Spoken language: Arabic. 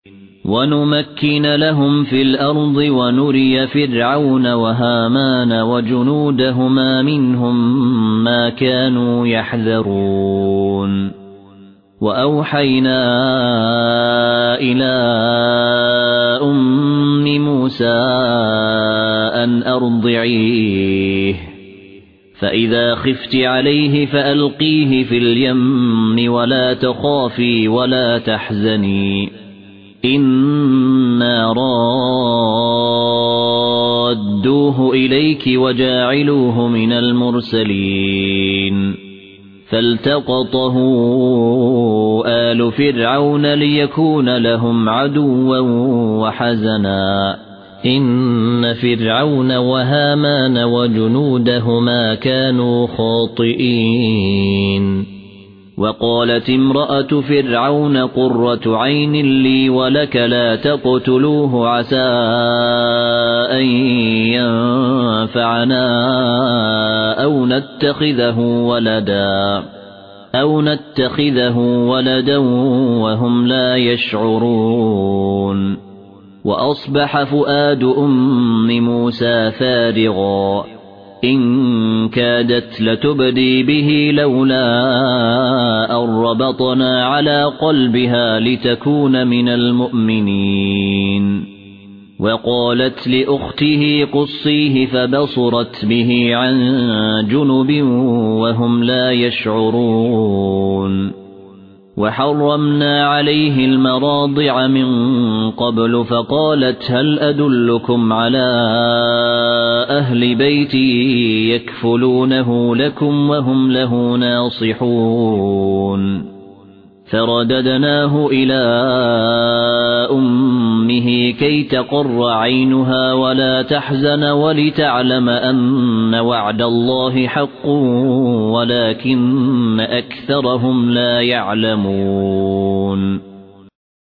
ونمكن لهم في الأرض ونري فرعون وهامان وجنودهما منهم ما كانوا يحذرون وأوحينا إلى أم موسى أن أرضعيه فإذا خفت عليه فألقيه في اليم ولا تخافي ولا تحزني إنا رادوه إليك وجاعلوه من المرسلين فالتقطه آل فرعون ليكون لهم عدوا وحزنا إن فرعون وهامان وجنودهما كانوا خاطئين وقالت امرأة فرعون قرة عين لي ولك لا تقتلوه عسى أن ينفعنا أو نتخذه ولدا وهم لا يشعرون وأصبح فؤاد أم موسى فارغا إن كادت لتبدي به لولا أن ربطنا على قلبها لتكون من المؤمنين وقالت لأخته قصيه فبصرت به عن جنب وهم لا يشعرون وحرمنا عليه المراضع من قبل فقالت هل أدلكم على أهل بيتي يكفلونه لكم وهم له ناصحون فرددناه إلى أمه كي تقر عينها ولا تحزن ولتعلم أن وعد الله حق ولكن أكثرهم لا يعلمون